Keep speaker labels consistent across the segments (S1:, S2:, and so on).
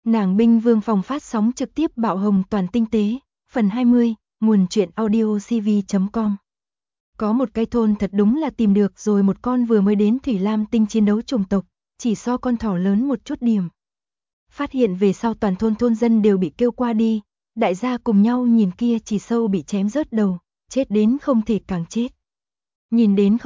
S1: Nàng binh vương phòng phát sóng trực tiếp bạo hồng toàn tinh tế, phần 20, nguồn truyện audio cv.com. Có một cái thôn thật đúng là tìm được rồi, một con vừa mới đến Thủy Lam tinh chiến đấu chủng tộc, chỉ so con thỏ lớn một chút điểm. Phát hiện về sau toàn thôn dân đều bị kêu qua đi, đại gia cùng nhau nhìn kia chỉ sâu bị chém rớt đầu, chết đến không thể càng chết. Nhìn đến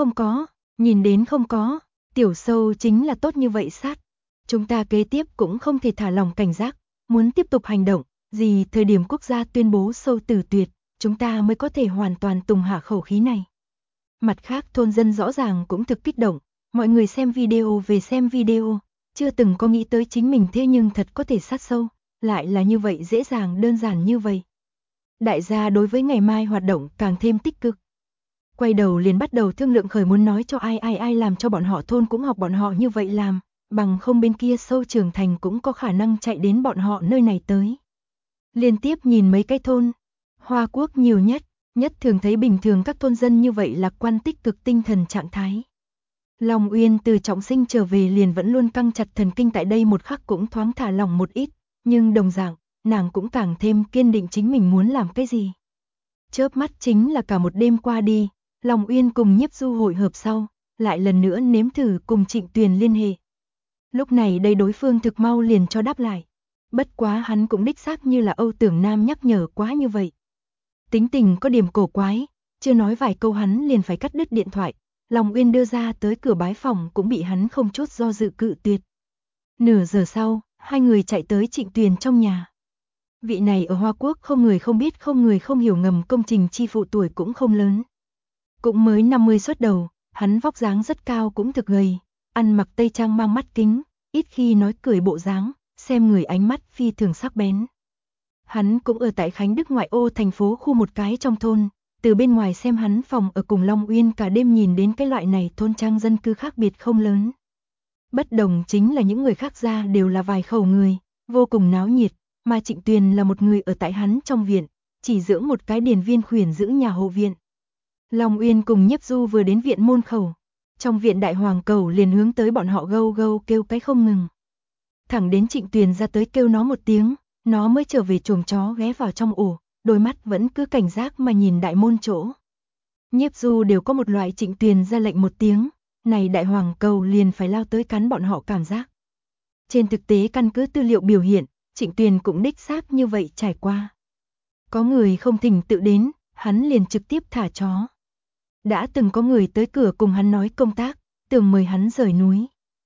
S1: không có, tiểu sâu chính là tốt như vậy sát. Chúng ta kế tiếp cũng không thể thả lỏng cảnh giác, muốn tiếp tục hành động, gì thời điểm quốc gia tuyên bố sâu tử tuyệt, chúng ta mới có thể hoàn toàn tùng hạ khẩu khí này. Mặt khác thôn dân rõ ràng cũng thực kích động, mọi người xem video về xem video, chưa từng có nghĩ tới chính mình thế nhưng thật có thể sát sâu, lại là như vậy dễ dàng đơn giản như vậy. Đại gia đối với ngày mai hoạt động càng thêm tích cực. Quay đầu liền bắt đầu thương lượng khởi muốn nói cho ai làm cho bọn họ thôn cũng học bọn họ như vậy làm, bằng không bên kia sâu trưởng thành cũng có khả năng chạy đến bọn họ nơi này tới. Liên tiếp nhìn mấy cái thôn, Hoa Quốc nhiều nhất thường thấy bình thường các thôn dân như vậy lạc quan tích cực tinh thần trạng thái. Long Uyên từ trọng sinh trở về liền vẫn luôn căng chặt thần kinh, tại đây một khắc cũng thoáng thả lỏng một ít, nhưng đồng dạng, nàng cũng càng thêm kiên định chính mình muốn làm cái gì. Chớp mắt chính là cả một đêm qua đi, Long Uyên cùng Nhiếp Du hội hợp sau, lại lần nữa nếm thử cùng Trịnh Tuyền liên hệ. Lúc này đây đối phương thực mau liền cho đáp lại. Bất quá hắn cũng đích xác như là Âu Tưởng Nam nhắc nhở quá như vậy. Tính tình có điểm cổ quái, chưa nói vài câu hắn liền phải cắt đứt điện thoại. Long Uyên đưa ra tới cửa bái phòng cũng bị hắn không chút do dự cự tuyệt. Nửa giờ sau, hai người chạy tới Trịnh Tuyền trong nhà. Vị này ở Hoa Quốc không người không biết không người không hiểu ngầm công trình chi phụ tuổi cũng không lớn. Cũng mới 50 xuất đầu, hắn vóc dáng rất cao cũng thực gầy, ăn mặc tây trang mang mắt kính, ít khi nói cười bộ dáng, xem người ánh mắt phi thường sắc bén. Hắn cũng ở tại Khánh Đức ngoại ô thành phố khu một cái trong thôn, từ bên ngoài xem hắn phòng ở cùng Long Uyên cả đêm nhìn đến cái loại này thôn trang dân cư khác biệt không lớn. Bất đồng chính là những người khác ra đều là vài khẩu người, vô cùng náo nhiệt, mà Trịnh Tuyền là một người ở tại hắn trong viện, chỉ dưỡng một cái điền viên khuyển giữ nhà hộ viện. Long Uyên cùng Nhiếp Du vừa đến viện môn khẩu, trong viện đại hoàng cẩu liền hướng tới bọn họ gâu gâu kêu cái không ngừng. Thẳng đến Trịnh Tuyền ra tới kêu nó một tiếng, nó mới trở về chuồng chó ghé vào trong ổ, đôi mắt vẫn cứ cảnh giác mà nhìn đại môn chỗ. Nhiếp Du đều có một loại Trịnh Tuyền ra lệnh một tiếng, này đại hoàng cẩu liền phải lao tới cắn bọn họ cảm giác. Trên thực tế căn cứ tư liệu biểu hiện, Trịnh Tuyền cũng đích xác như vậy trải qua. Có người không thỉnh tự đến, hắn liền trực tiếp thả chó. Đã từng có người tới cửa cùng hắn nói công tác, tưởng mời hắn rời núi.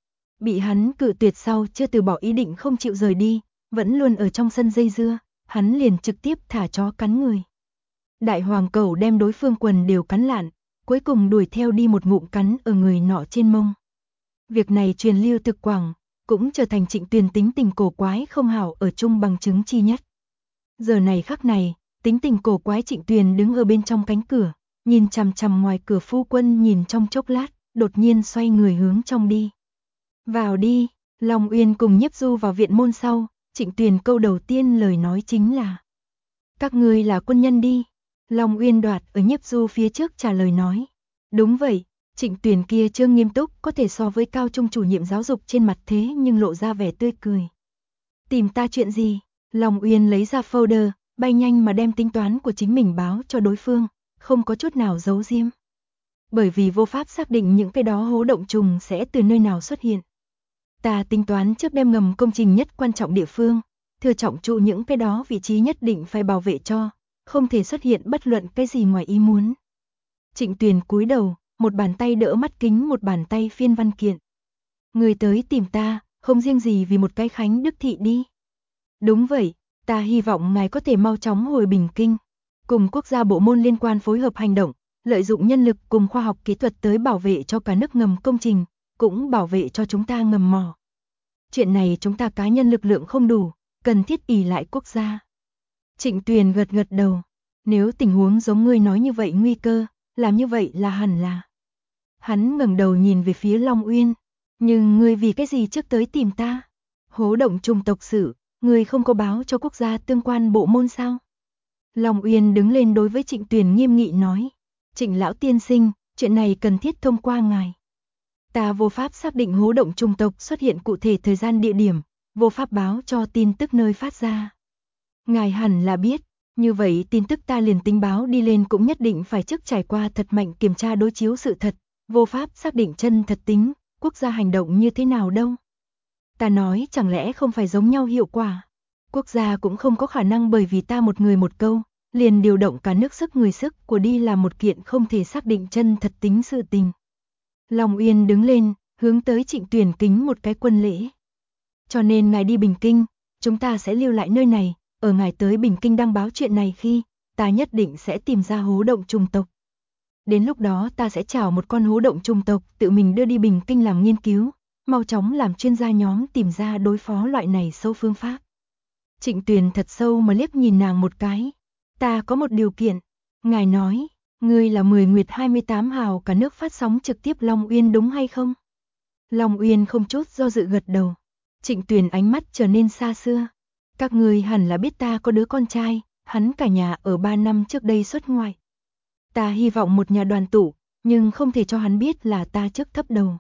S1: Bị hắn cự tuyệt sau chưa từ bỏ ý định không chịu rời đi, vẫn luôn ở trong sân dây dưa, hắn liền trực tiếp thả chó cắn người. Đại hoàng cẩu đem đối phương quần đều cắn lạn, cuối cùng đuổi theo đi một ngụm cắn ở người nọ trên mông. Việc này truyền lưu thực quảng, cũng trở thành Trịnh Tuyền tính tình cổ quái không hảo ở chung bằng chứng chi nhất. Giờ này khắc này, tính tình cổ quái Trịnh Tuyền đứng ở bên trong cánh cửa, nhìn chằm chằm ngoài cửa phu quân nhìn trong chốc lát, đột nhiên xoay người hướng trong đi. Vào đi, Long Uyên cùng Nhiếp Du vào viện môn sau, Trịnh Tuyền câu đầu tiên lời nói chính là: các ngươi là quân nhân đi. Long Uyên đoạt ở Nhiếp Du phía trước trả lời nói: đúng vậy. Trịnh Tuyền kia trương nghiêm túc có thể so với cao trung chủ nhiệm giáo dục trên mặt thế nhưng lộ ra vẻ tươi cười. Tìm ta chuyện gì? Long Uyên lấy ra folder, bay nhanh mà đem tính toán của chính mình báo cho đối phương, không có chút nào giấu giếm. Bởi vì vô pháp xác định những cái đó hố động trùng sẽ từ nơi nào xuất hiện. Ta tính toán trước đem ngầm công trình nhất quan trọng địa phương, thừa trọng trụ những cái đó vị trí nhất định phải bảo vệ cho, không thể xuất hiện bất luận cái gì ngoài ý muốn. Trịnh Tuyền cúi đầu, một bàn tay đỡ mắt kính một bàn tay phiên văn kiện. Người tới tìm ta, không riêng gì vì một cái Khánh Đức thị đi. Đúng vậy, ta hy vọng ngài có thể mau chóng hồi Bình Kinh, cùng quốc gia bộ môn liên quan phối hợp hành động, lợi dụng nhân lực cùng khoa học kỹ thuật tới bảo vệ cho cả nước ngầm công trình, cũng bảo vệ cho chúng ta ngầm mỏ. Chuyện này chúng ta cá nhân lực lượng không đủ, cần thiết ỷ lại quốc gia. Trịnh Tuyền gật gật đầu, nếu tình huống giống ngươi nói như vậy nguy cơ, làm như vậy là hẳn là. Hắn ngẩng đầu nhìn về phía Long Uyên, nhưng ngươi vì cái gì trước tới tìm ta? Hố động trùng tộc sự, ngươi không có báo cho quốc gia tương quan bộ môn sao? Long Uyên đứng lên đối với Trịnh Tuyền nghiêm nghị nói: Trịnh lão tiên sinh, chuyện này cần thiết thông qua ngài. Ta vô pháp xác định hố động trùng tộc xuất hiện cụ thể thời gian địa điểm, vô pháp báo cho tin tức nơi phát ra. Ngài hẳn là biết, như vậy tin tức ta liền tính báo đi lên cũng nhất định phải trước trải qua thật mạnh kiểm tra đối chiếu sự thật, vô pháp xác định chân thật tính, quốc gia hành động như thế nào đâu. Ta nói chẳng lẽ không phải giống nhau hiệu quả. Quốc gia cũng không có khả năng bởi vì ta một người một câu, liền điều động cả nước sức người sức của đi làm một kiện không thể xác định chân thật tính sự tình. Long Uyên đứng lên, hướng tới Trịnh Tuyền kính một cái quân lễ. Cho nên ngài đi Bình Kinh, chúng ta sẽ lưu lại nơi này, ở ngài tới Bình Kinh đăng báo chuyện này khi, ta nhất định sẽ tìm ra hố động trùng tộc. Đến lúc đó ta sẽ chào một con hố động trùng tộc tự mình đưa đi Bình Kinh làm nghiên cứu, mau chóng làm chuyên gia nhóm tìm ra đối phó loại này sâu phương pháp. Trịnh Tuyền thật sâu mà liếc nhìn nàng một cái. Ta có một điều kiện. Ngài nói, ngươi là 10 Nguyệt 28 hào cả nước phát sóng trực tiếp Long Uyên đúng hay không? Long Uyên không chút do dự gật đầu. Trịnh Tuyền ánh mắt trở nên xa xưa. Các ngươi hẳn là biết ta có đứa con trai, hắn cả nhà ở 3 năm trước đây xuất ngoại. Ta hy vọng một nhà đoàn tụ, nhưng không thể cho hắn biết là ta trước thấp đầu.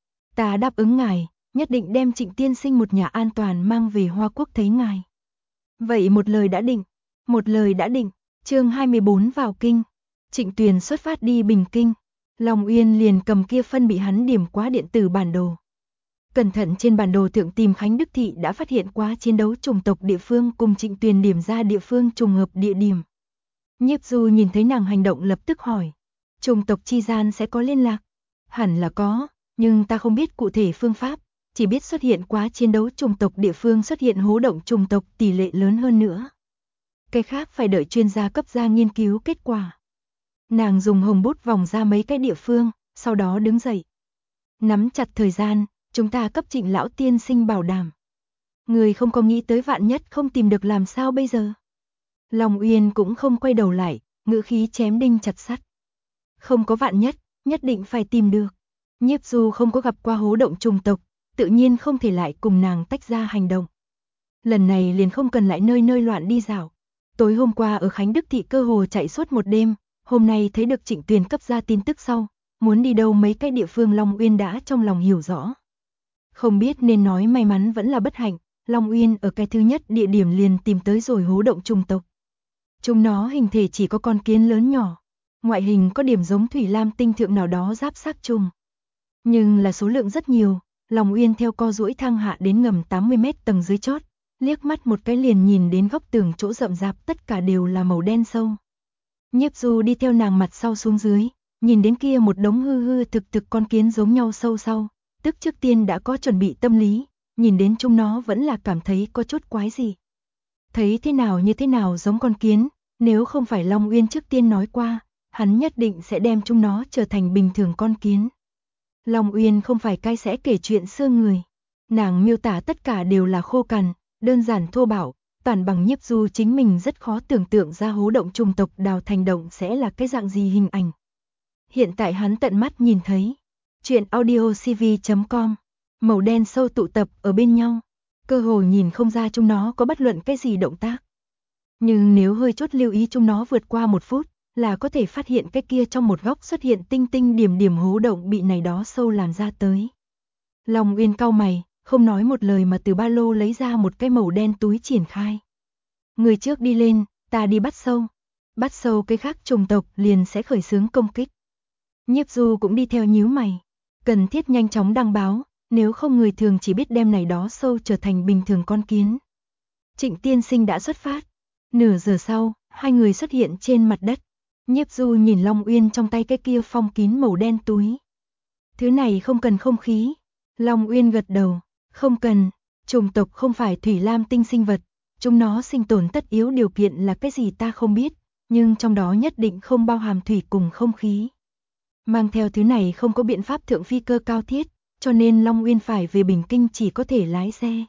S1: Ta đáp ứng ngài, nhất định đem Trịnh tiên sinh một nhà an toàn mang về Hoa Quốc thấy ngài. Vậy một lời đã định, một lời đã định. Chương 24 vào kinh. Trịnh Tuyền xuất phát đi Bình Kinh. Long Uyên liền cầm kia phân bị hắn điểm quá điện tử bản đồ. Cẩn thận trên bản đồ thượng tìm Khánh Đức Thị đã phát hiện quá chiến đấu chủng tộc địa phương cùng Trịnh Tuyền điểm ra địa phương trùng hợp địa điểm. Nhiếp Du nhìn thấy nàng hành động lập tức hỏi. Chủng tộc chi gian sẽ có liên lạc? Hẳn là có, nhưng ta không biết cụ thể phương pháp, chỉ biết xuất hiện quá chiến đấu chủng tộc địa phương xuất hiện hố động chủng tộc tỷ lệ lớn hơn nữa. Cái khác phải đợi chuyên gia cấp ra nghiên cứu kết quả. Nàng dùng hồng bút vòng ra mấy cái địa phương, sau đó đứng dậy. Nắm chặt thời gian, chúng ta cấp Trịnh lão tiên sinh bảo đảm. Người không có nghĩ tới vạn nhất không tìm được làm sao bây giờ. Long Uyên cũng không quay đầu lại, ngữ khí chém đinh chặt sắt. Không có vạn nhất, nhất định phải tìm được. Nhiếp Du không có gặp qua hố động trùng tộc, tự nhiên không thể lại cùng nàng tách ra hành động. Lần này liền không cần lại nơi nơi loạn đi dạo. Tối hôm qua ở Khánh Đức Thị cơ hồ chạy suốt một đêm, hôm nay thấy được Trịnh Tuyền cấp ra tin tức sau, muốn đi đâu mấy cái địa phương Long Uyên đã trong lòng hiểu rõ. Không biết nên nói may mắn vẫn là bất hạnh, Long Uyên ở cái thứ nhất địa điểm liền tìm tới rồi hố động trùng tộc. Chúng nó hình thể chỉ có con kiến lớn nhỏ, ngoại hình có điểm giống thủy lam tinh thượng nào đó giáp xác trùng. Nhưng là số lượng rất nhiều, Long Uyên theo co duỗi thang hạ đến ngầm 80 mét tầng dưới chót, liếc mắt một cái liền nhìn đến góc tường chỗ rậm rạp tất cả đều là màu đen sâu. Nhiếp Du đi theo nàng mặt sau xuống dưới, nhìn đến kia một đống hư hư thực thực con kiến giống nhau sâu sau, tức trước tiên đã có chuẩn bị tâm lý, nhìn đến chúng nó vẫn là cảm thấy có chút quái gì. Thấy thế nào như thế nào giống con kiến, nếu không phải Long Uyên trước tiên nói qua, hắn nhất định sẽ đem chúng nó trở thành bình thường con kiến. Long Uyên không phải cái sẽ kể chuyện xưa người, nàng miêu tả tất cả đều là khô cằn, đơn giản thô bạo, toàn bằng Nhiếp Du chính mình rất khó tưởng tượng ra hố động trùng tộc đào thành động sẽ là cái dạng gì hình ảnh. Hiện tại hắn tận mắt nhìn thấy. Chuyện audiocv.com. Màu đen sâu tụ tập ở bên nhau, cơ hồ nhìn không ra chúng nó có bất luận cái gì động tác. Nhưng nếu hơi chút lưu ý chúng nó vượt qua 1 phút, là có thể phát hiện cái kia trong một góc xuất hiện tinh tinh điểm điểm hố động bị này đó sâu làm ra tới. Long Uyên cau mày, không nói một lời mà từ ba lô lấy ra một cái màu đen túi triển khai. Người trước đi lên, ta đi bắt sâu. Bắt sâu cái khác trùng tộc liền sẽ khởi xướng công kích. Nhiếp Du cũng đi theo nhíu mày. Cần thiết nhanh chóng đăng báo, nếu không người thường chỉ biết đem này đó sâu trở thành bình thường con kiến. Trịnh tiên sinh đã xuất phát. Nửa giờ sau, hai người xuất hiện trên mặt đất. Nhiếp Du nhìn Long Uyên trong tay cái kia phong kín màu đen túi. Thứ này không cần không khí. Long Uyên gật đầu, không cần, trùng tộc không phải thủy lam tinh sinh vật, chúng nó sinh tồn tất yếu điều kiện là cái gì ta không biết, nhưng trong đó nhất định không bao hàm thủy cùng không khí. Mang theo thứ này không có biện pháp thượng phi cơ cao thiết, cho nên Long Uyên phải về Bình Kinh chỉ có thể lái xe.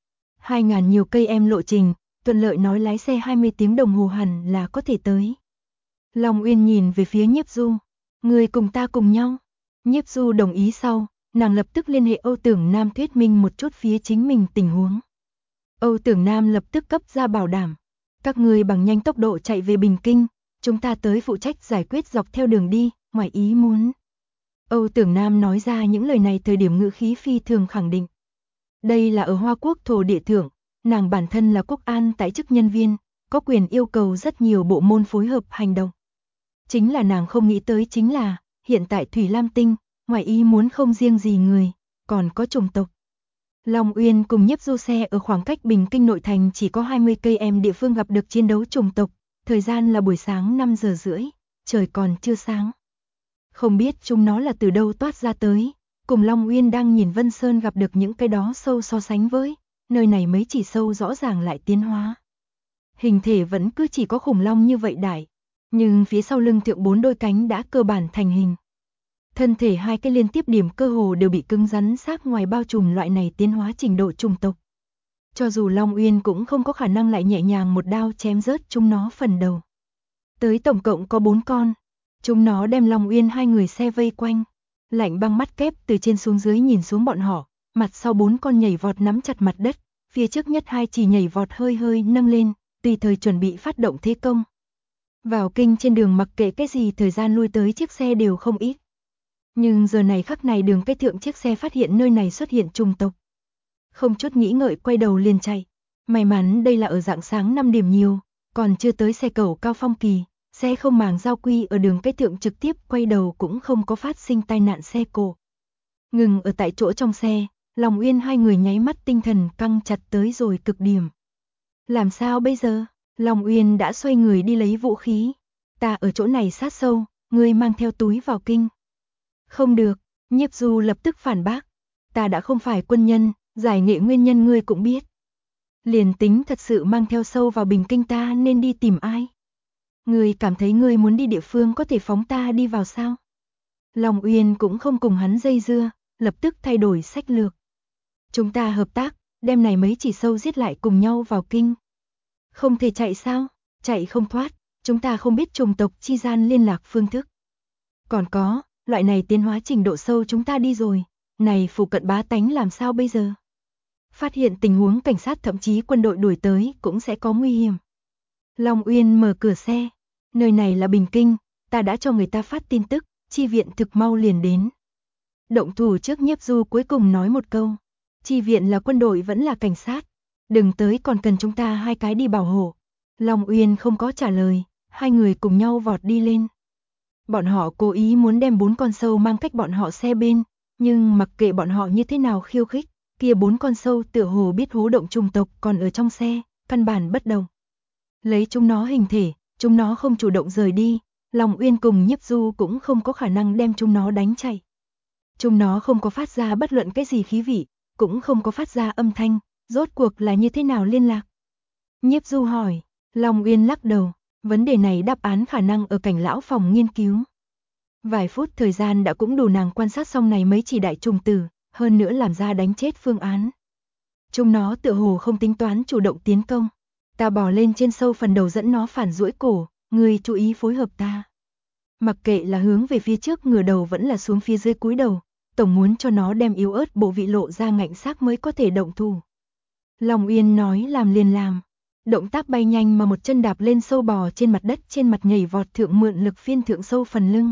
S1: 2.000 nhiều cây em lộ trình, thuận lợi nói lái xe 20 tiếng đồng hồ hẳn là có thể tới. Long Uyên nhìn về phía Nhiếp Du, người cùng ta cùng nhau. Nhiếp Du đồng ý sau, nàng lập tức liên hệ Âu Tưởng Nam thuyết minh một chút phía chính mình tình huống. Âu Tưởng Nam lập tức cấp ra bảo đảm, các người bằng nhanh tốc độ chạy về Bình Kinh, chúng ta tới phụ trách giải quyết dọc theo đường đi, ngoài ý muốn. Âu Tưởng Nam nói ra những lời này thời điểm ngữ khí phi thường khẳng định. Đây là ở Hoa Quốc thổ địa thượng, nàng bản thân là quốc an tại chức nhân viên, có quyền yêu cầu rất nhiều bộ môn phối hợp hành động. Chính là nàng không nghĩ tới chính là, hiện tại Thủy Lam Tinh, ngoài ý muốn không riêng gì người, còn có chủng tộc. Long Uyên cùng Nhiếp Du xe ở khoảng cách Bình Kinh nội thành chỉ có 20 km địa phương gặp được chiến đấu chủng tộc, thời gian là buổi sáng 5 giờ rưỡi, trời còn chưa sáng. Không biết chúng nó là từ đâu toát ra tới, cùng Long Uyên đang nhìn Vân Sơn gặp được những cái đó sâu so sánh với, nơi này mấy chỉ sâu rõ ràng lại tiến hóa. Hình thể vẫn cứ chỉ có khủng long như vậy đại, nhưng phía sau lưng thượng 4 đôi cánh đã cơ bản thành hình. Thân thể hai cái liên tiếp điểm cơ hồ đều bị cứng rắn xác ngoài bao trùm loại này tiến hóa trình độ chủng tộc. Cho dù Long Uyên cũng không có khả năng lại nhẹ nhàng một đao chém rớt chúng nó phần đầu. Tới tổng cộng có 4 con. Chúng nó đem Long Uyên hai người xe vây quanh. Lạnh băng mắt kép từ trên xuống dưới nhìn xuống bọn họ, mặt sau 4 con nhảy vọt nắm chặt mặt đất, phía trước nhất hai chỉ nhảy vọt hơi hơi nâng lên, tùy thời chuẩn bị phát động thế công. Vào kinh trên đường mặc kệ cái gì thời gian lui tới chiếc xe đều không ít. Nhưng giờ này khắc này đường cái thượng chiếc xe phát hiện nơi này xuất hiện trùng tộc. Không chút nghĩ ngợi quay đầu liền chạy. May mắn đây là ở rạng sáng 5 điểm nhiều, còn chưa tới xe cầu cao phong kỳ, xe không màng giao quy ở đường cái thượng trực tiếp quay đầu cũng không có phát sinh tai nạn xe cộ. Ngừng ở tại chỗ trong xe, Long Uyên hai người nháy mắt tinh thần căng chặt tới rồi cực điểm. Làm sao bây giờ? Long Uyên đã xoay người đi lấy vũ khí. Ta ở chỗ này sát sâu, ngươi mang theo túi vào kinh. Không được, Nhiếp Du lập tức phản bác. Ta đã không phải quân nhân, giải nghệ nguyên nhân ngươi cũng biết. Liền tính thật sự mang theo sâu vào Bình Kinh ta nên đi tìm ai? Ngươi cảm thấy ngươi muốn đi địa phương có thể phóng ta đi vào sao? Long Uyên cũng không cùng hắn dây dưa, lập tức thay đổi sách lược. Chúng ta hợp tác, đem này mấy chỉ sâu giết lại cùng nhau vào kinh. Không thể chạy sao? Chạy không thoát, chúng ta không biết chủng tộc chi gian liên lạc phương thức. Còn có, loại này tiến hóa trình độ sâu chúng ta đi rồi, này phụ cận bá tánh làm sao bây giờ? Phát hiện tình huống cảnh sát thậm chí quân đội đuổi tới cũng sẽ có nguy hiểm. Long Uyên mở cửa xe, nơi này là Bình Kinh, ta đã cho người ta phát tin tức, chi viện thực mau liền đến. Động thủ trước Nhiếp Du cuối cùng nói một câu, chi viện là quân đội vẫn là cảnh sát, đừng tới còn cần chúng ta hai cái đi bảo hộ. Long Uyên không có trả lời, hai người cùng nhau vọt đi lên. Bọn họ cố ý muốn đem 4 con sâu mang cách bọn họ xe bên, nhưng mặc kệ bọn họ như thế nào khiêu khích, kia 4 con sâu tựa hồ biết hố động chủng tộc còn ở trong xe, căn bản bất động. Lấy chúng nó hình thể, chúng nó không chủ động rời đi, Long Uyên cùng Nhiếp Du cũng không có khả năng đem chúng nó đánh chạy. Chúng nó không có phát ra bất luận cái gì khí vị, cũng không có phát ra âm thanh, rốt cuộc là như thế nào liên lạc? Nhiếp Du hỏi, Long Uyên lắc đầu, vấn đề này đáp án khả năng ở cảnh lão phòng nghiên cứu. Vài phút thời gian đã cũng đủ nàng quan sát xong này mấy chỉ đại trùng tử, hơn nữa làm ra đánh chết phương án. Chúng nó tựa hồ không tính toán chủ động tiến công. Ta bò lên trên sâu phần đầu dẫn nó phản duỗi cổ, ngươi chú ý phối hợp ta. Mặc kệ là hướng về phía trước ngửa đầu vẫn là xuống phía dưới cúi đầu, tổng muốn cho nó đem yếu ớt bộ vị lộ ra ngạnh xác mới có thể động thủ. Long Uyên nói làm liền làm. Động tác bay nhanh mà một chân đạp lên sâu bò trên mặt đất trên mặt nhảy vọt thượng mượn lực phiên thượng sâu phần lưng.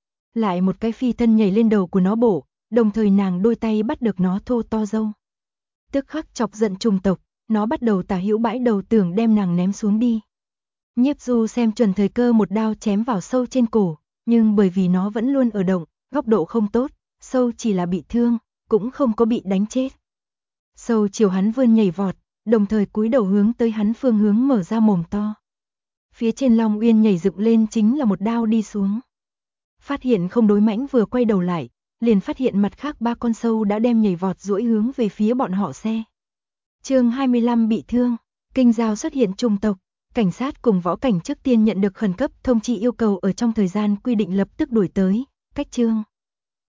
S1: Lại một cái phi thân nhảy lên đầu của nó bổ, đồng thời nàng đôi tay bắt được nó thô to râu. Tức khắc chọc giận trùng tộc, nó bắt đầu tả hữu bãi đầu tưởng đem nàng ném xuống đi. Nhiếp Du xem chuẩn thời cơ một đao chém vào sâu trên cổ, nhưng bởi vì nó vẫn luôn ở động, góc độ không tốt, sâu chỉ là bị thương, cũng không có bị đánh chết. Sâu chiều hắn vươn nhảy vọt, đồng thời cúi đầu hướng tới hắn phương hướng mở ra mồm to. Phía trên Long Uyên nhảy dựng lên chính là một đao đi xuống. Phát hiện không đối mãnh vừa quay đầu lại, liền phát hiện mặt khác 3 con sâu đã đem nhảy vọt duỗi hướng về phía bọn họ xe. Chương 25 bị thương, kinh giao xuất hiện trùng tộc, cảnh sát cùng võ cảnh trước tiên nhận được khẩn cấp thông chi yêu cầu ở trong thời gian quy định lập tức đuổi tới, cách chương